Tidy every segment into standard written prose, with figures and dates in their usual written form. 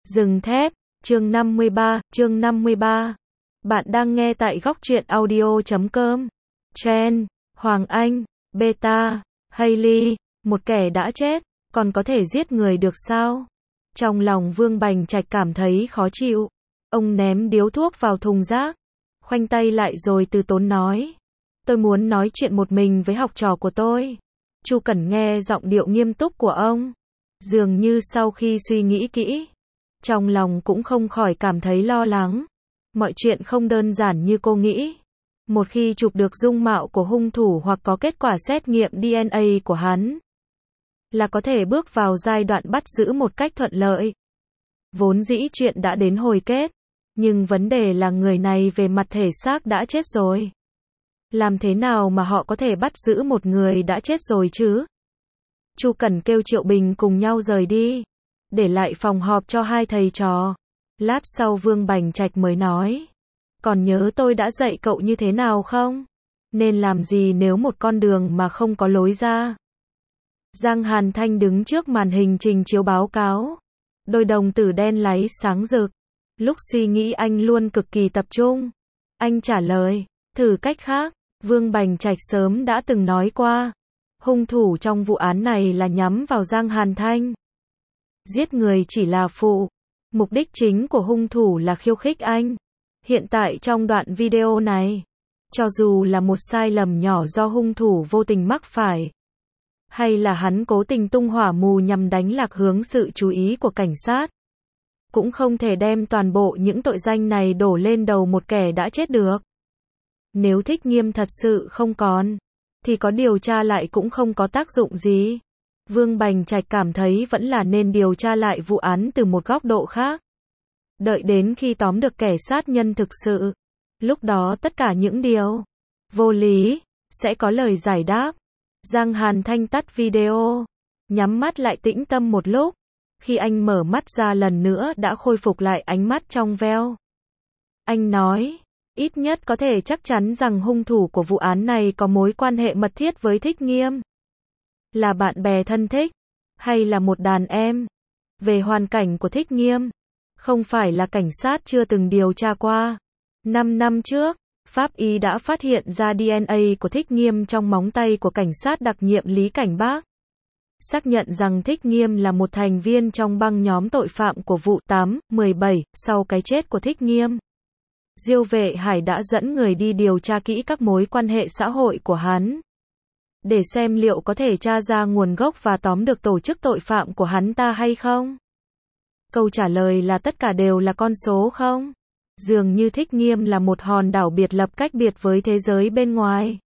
Rừng thép, chương 53. Bạn đang nghe tại góc truyện audio.com. Chen, Hoàng Anh, Beta, Hailey, một kẻ đã chết, còn có thể giết người được sao? Trong lòng Vương Bành Trạch cảm thấy khó chịu. Ông ném điếu thuốc vào thùng rác, khoanh tay lại rồi từ tốn nói. Tôi muốn nói chuyện một mình với học trò của tôi. Chu Cẩn nghe giọng điệu nghiêm túc của ông. Dường như sau khi suy nghĩ kỹ, trong lòng cũng không khỏi cảm thấy lo lắng. Mọi chuyện không đơn giản như cô nghĩ. Một khi chụp được dung mạo của hung thủ hoặc có kết quả xét nghiệm DNA của hắn, là có thể bước vào giai đoạn bắt giữ một cách thuận lợi. Vốn dĩ chuyện đã đến hồi kết, nhưng vấn đề là người này về mặt thể xác đã chết rồi. Làm thế nào mà họ có thể bắt giữ một người đã chết rồi chứ? Chu Cẩn kêu Triệu Bình cùng nhau rời đi, để lại phòng họp cho hai thầy trò. Lát sau Vương Bành Trạch mới nói, còn nhớ tôi đã dạy cậu như thế nào không? Nên làm gì nếu một con đường mà không có lối ra? Giang Hàn Thanh đứng trước màn hình trình chiếu báo cáo. Đôi đồng tử đen láy sáng rực. Lúc suy nghĩ anh luôn cực kỳ tập trung. Anh trả lời, thử cách khác. Vương Bành Trạch sớm đã từng nói qua, hung thủ trong vụ án này là nhắm vào Giang Hàn Thanh. Giết người chỉ là phụ. Mục đích chính của hung thủ là khiêu khích anh. Hiện tại trong đoạn video này, cho dù là một sai lầm nhỏ do hung thủ vô tình mắc phải, hay là hắn cố tình tung hỏa mù nhằm đánh lạc hướng sự chú ý của cảnh sát, cũng không thể đem toàn bộ những tội danh này đổ lên đầu một kẻ đã chết được. Nếu Thích Nghiêm thật sự không còn, thì có điều tra lại cũng không có tác dụng gì. Vương Bành Trạch cảm thấy vẫn là nên điều tra lại vụ án từ một góc độ khác. Đợi đến khi tóm được kẻ sát nhân thực sự, lúc đó tất cả những điều vô lý sẽ có lời giải đáp. Giang Hàn Thanh tắt video, nhắm mắt lại tĩnh tâm một lúc. Khi anh mở mắt ra lần nữa đã khôi phục lại ánh mắt trong veo. Anh nói, ít nhất có thể chắc chắn rằng hung thủ của vụ án này có mối quan hệ mật thiết với Thích Nghiêm. Là bạn bè thân thích, hay là một đàn em. Về hoàn cảnh của Thích Nghiêm, không phải là cảnh sát chưa từng điều tra qua. 5 năm trước, pháp y đã phát hiện ra DNA của Thích Nghiêm trong móng tay của cảnh sát đặc nhiệm Lý Cảnh Bác. Xác nhận rằng Thích Nghiêm là một thành viên trong băng nhóm tội phạm của vụ 8/17, sau cái chết của Thích Nghiêm. Diêu Vệ Hải đã dẫn người đi điều tra kỹ các mối quan hệ xã hội của hắn, để xem liệu có thể tra ra nguồn gốc và tóm được tổ chức tội phạm của hắn ta hay không. Câu trả lời là tất cả đều là con số không. Dường như Thích Nghiêm là một hòn đảo biệt lập cách biệt với thế giới bên ngoài.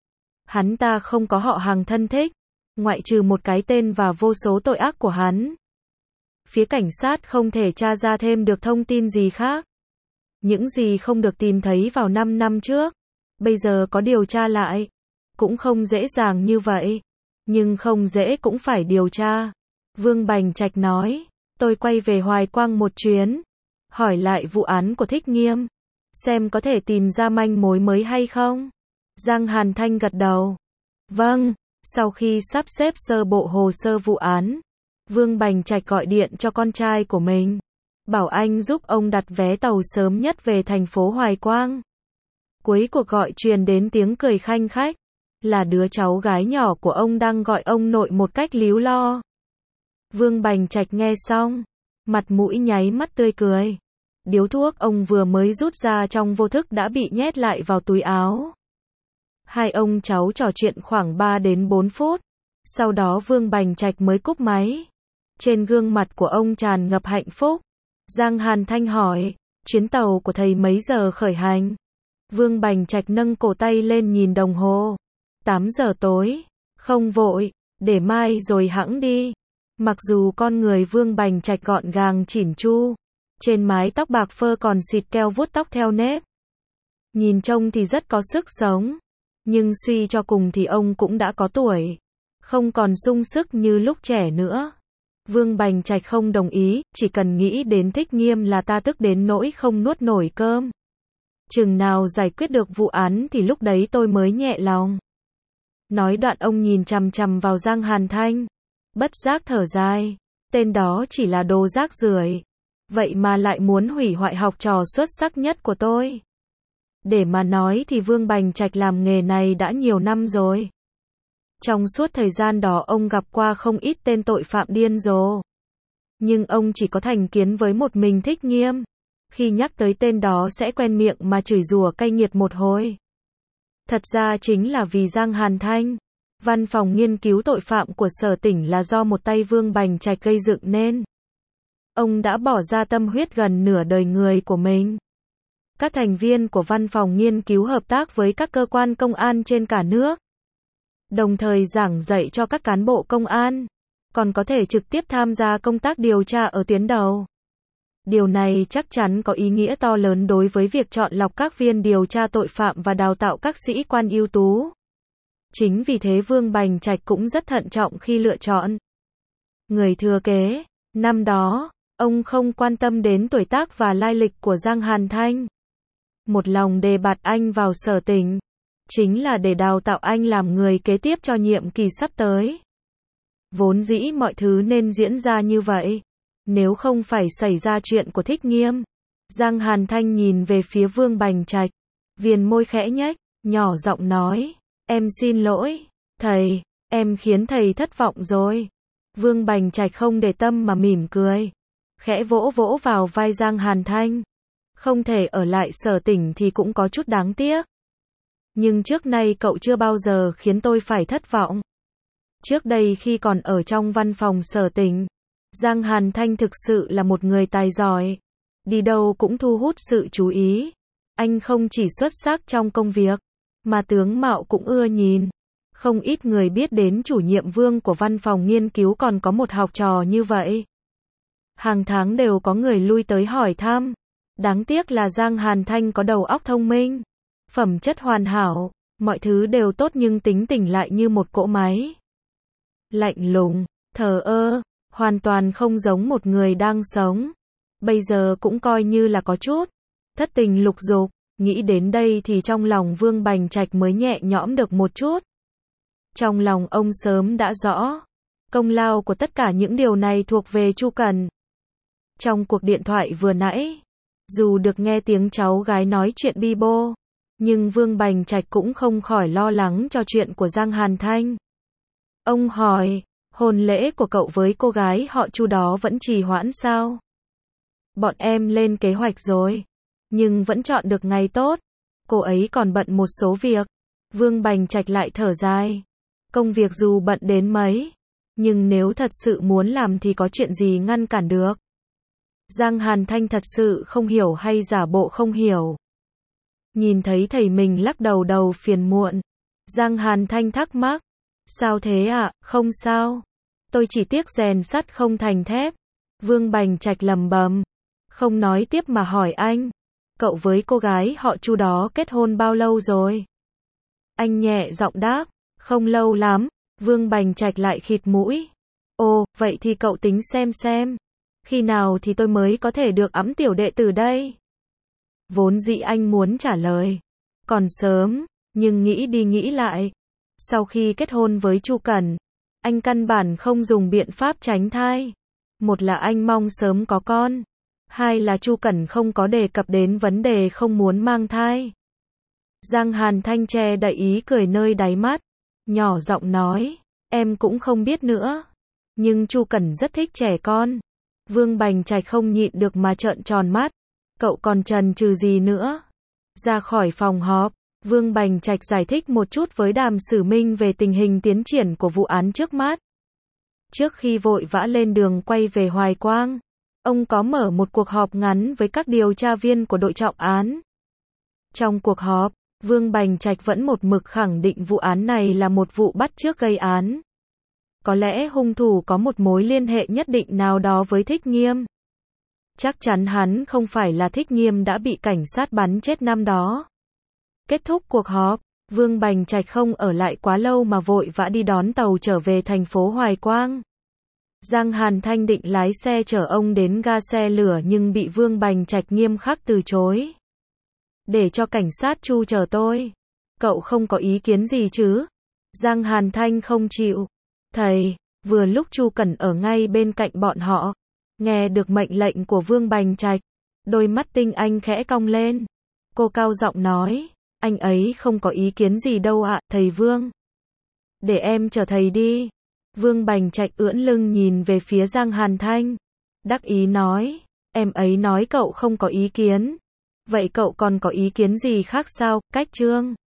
Hắn ta không có họ hàng thân thích, ngoại trừ một cái tên và vô số tội ác của hắn. Phía cảnh sát không thể tra ra thêm được thông tin gì khác. Những gì không được tìm thấy vào 5 năm trước, bây giờ có điều tra lại, cũng không dễ dàng như vậy. Nhưng không dễ cũng phải điều tra. Vương Bành Trạch nói, tôi quay về Hoài Quang một chuyến, hỏi lại vụ án của Thích Nghiêm, xem có thể tìm ra manh mối mới hay không. Giang Hàn Thanh gật đầu. Vâng. Sau khi sắp xếp sơ bộ hồ sơ vụ án, Vương Bành Trạch gọi điện cho con trai của mình, bảo anh giúp ông đặt vé tàu sớm nhất về thành phố Hoài Quang. Cuối cuộc gọi truyền đến tiếng cười khanh khách, là đứa cháu gái nhỏ của ông đang gọi ông nội một cách líu lo. Vương Bành Trạch nghe xong, mặt mũi nháy mắt tươi cười. Điếu thuốc ông vừa mới rút ra trong vô thức đã bị nhét lại vào túi áo. Hai ông cháu trò chuyện khoảng 3 đến 4 phút. Sau đó Vương Bành Trạch mới cúp máy. Trên gương mặt của ông tràn ngập hạnh phúc. Giang Hàn Thanh hỏi, chuyến tàu của thầy mấy giờ khởi hành? Vương Bành Trạch nâng cổ tay lên nhìn đồng hồ. 8 giờ tối. Không vội, để mai rồi hẵng đi. Mặc dù con người Vương Bành Trạch gọn gàng chỉn chu, trên mái tóc bạc phơ còn xịt keo vuốt tóc theo nếp. Nhìn trông thì rất có sức sống. Nhưng suy cho cùng thì ông cũng đã có tuổi, không còn sung sức như lúc trẻ nữa. Vương Bành Trạch không đồng ý, chỉ cần nghĩ đến Thích Nghiêm là ta tức đến nỗi không nuốt nổi cơm. Chừng nào giải quyết được vụ án thì lúc đấy tôi mới nhẹ lòng. Nói đoạn ông nhìn chằm chằm vào Giang Hàn Thanh, bất giác thở dài, tên đó chỉ là đồ rác rưởi. vậy mà lại muốn hủy hoại học trò xuất sắc nhất của tôi. Để mà nói thì Vương Bành Trạch làm nghề này đã nhiều năm rồi. Trong suốt thời gian đó ông gặp qua không ít tên tội phạm điên rồ. Nhưng ông chỉ có thành kiến với một mình Thích Nghiêm. Khi nhắc tới tên đó sẽ quen miệng mà chửi rủa cay nghiệt một hồi. Thật ra chính là vì Giang Hàn Thanh. Văn phòng nghiên cứu tội phạm của Sở Tỉnh là do một tay Vương Bành Trạch gây dựng nên. Ông đã bỏ ra tâm huyết gần nửa đời người của mình. Các thành viên của văn phòng nghiên cứu hợp tác với các cơ quan công an trên cả nước. Đồng thời giảng dạy cho các cán bộ công an, còn có thể trực tiếp tham gia công tác điều tra ở tuyến đầu. Điều này chắc chắn có ý nghĩa to lớn đối với việc chọn lọc các viên điều tra tội phạm và đào tạo các sĩ quan ưu tú. Chính vì thế Vương Bành Trạch cũng rất thận trọng khi lựa chọn người thừa kế. Năm đó, ông không quan tâm đến tuổi tác và lai lịch của Giang Hàn Thanh. Một lòng đề bạt anh vào Sở Tỉnh, chính là để đào tạo anh làm người kế tiếp cho nhiệm kỳ sắp tới. Vốn dĩ mọi thứ nên diễn ra như vậy. Nếu không phải xảy ra chuyện của Thích Nghiêm. Giang Hàn Thanh nhìn về phía Vương Bành Trạch, viền môi khẽ nhếch, nhỏ giọng nói, em xin lỗi, thầy, em khiến thầy thất vọng rồi. Vương Bành Trạch không để tâm mà mỉm cười, khẽ vỗ vỗ vào vai Giang Hàn Thanh. Không thể ở lại Sở Tỉnh thì cũng có chút đáng tiếc. Nhưng trước nay cậu chưa bao giờ khiến tôi phải thất vọng. Trước đây khi còn ở trong văn phòng Sở Tỉnh, Giang Hàn Thanh thực sự là một người tài giỏi. Đi đâu cũng thu hút sự chú ý. Anh không chỉ xuất sắc trong công việc, mà tướng mạo cũng ưa nhìn. Không ít người biết đến chủ nhiệm Vương của văn phòng nghiên cứu còn có một học trò như vậy. Hàng tháng đều có người lui tới hỏi thăm. Đáng tiếc là Giang Hàn Thanh có đầu óc thông minh, phẩm chất hoàn hảo, mọi thứ đều tốt nhưng tính tình lại như một cỗ máy. Lạnh lùng, thờ ơ, hoàn toàn không giống một người đang sống. Bây giờ cũng coi như là có chút thất tình lục dục. Nghĩ đến đây thì trong lòng Vương Bành Trạch mới nhẹ nhõm được một chút. Trong lòng ông sớm đã rõ, công lao của tất cả những điều này thuộc về Chu Cẩn. Trong cuộc điện thoại vừa nãy, dù được nghe tiếng cháu gái nói chuyện bi bô, nhưng Vương Bành Trạch cũng không khỏi lo lắng cho chuyện của Giang Hàn Thanh. Ông hỏi, hôn lễ của cậu với cô gái họ Chu đó vẫn trì hoãn sao? Bọn em lên kế hoạch rồi, nhưng vẫn chọn được ngày tốt. Cô ấy còn bận một số việc. Vương Bành Trạch lại thở dài. Công việc dù bận đến mấy, nhưng nếu thật sự muốn làm thì có chuyện gì ngăn cản được. Giang Hàn Thanh thật sự không hiểu hay giả bộ không hiểu. Nhìn thấy thầy mình lắc đầu phiền muộn. Giang Hàn Thanh thắc mắc. Sao thế ạ? Không sao. Tôi chỉ tiếc rèn sắt không thành thép. Vương Bành Trạch lẩm bẩm. Không nói tiếp mà hỏi anh. Cậu với cô gái họ Chu đó kết hôn bao lâu rồi? Anh nhẹ giọng đáp. Không lâu lắm. Vương Bành Trạch lại khịt mũi. Ồ, vậy thì cậu tính xem. Khi nào thì tôi mới có thể được ẵm tiểu đệ tử đây? Vốn dĩ anh muốn trả lời. Còn sớm, nhưng nghĩ đi nghĩ lại. Sau khi kết hôn với Chu Cẩn, anh căn bản không dùng biện pháp tránh thai. Một là anh mong sớm có con. Hai là Chu Cẩn không có đề cập đến vấn đề không muốn mang thai. Giang Hàn Thanh che đậy ý cười nơi đáy mắt. Nhỏ giọng nói, em cũng không biết nữa. Nhưng Chu Cẩn rất thích trẻ con. Vương Bành Trạch không nhịn được mà trợn tròn mắt. Cậu còn chần chừ gì nữa? Ra khỏi phòng họp, Vương Bành Trạch giải thích một chút với Đàm Sử Minh về tình hình tiến triển của vụ án trước mắt. Trước khi vội vã lên đường quay về Hoài Quang, ông có mở một cuộc họp ngắn với các điều tra viên của đội trọng án. Trong cuộc họp, Vương Bành Trạch vẫn một mực khẳng định vụ án này là một vụ bắt chước gây án. Có lẽ hung thủ có một mối liên hệ nhất định nào đó với Thích Nghiêm. Chắc chắn hắn không phải là Thích Nghiêm đã bị cảnh sát bắn chết năm đó. Kết thúc cuộc họp, Vương Bành Trạch không ở lại quá lâu mà vội vã đi đón tàu trở về thành phố Hoài Quang. Giang Hàn Thanh định lái xe chở ông đến ga xe lửa nhưng bị Vương Bành Trạch nghiêm khắc từ chối. Để cho cảnh sát Chu chở tôi. Cậu không có ý kiến gì chứ? Giang Hàn Thanh không chịu. Thầy, vừa lúc Chu Cẩn ở ngay bên cạnh bọn họ. Nghe được mệnh lệnh của Vương Bành Trạch, đôi mắt tinh anh khẽ cong lên. Cô cao giọng nói, anh ấy không có ý kiến gì đâu ạ, thầy Vương. Để em chờ thầy đi. Vương Bành Trạch ưỡn lưng nhìn về phía Giang Hàn Thanh. Đắc ý nói, em ấy nói cậu không có ý kiến. Vậy cậu còn có ý kiến gì khác sao, Cách Trương?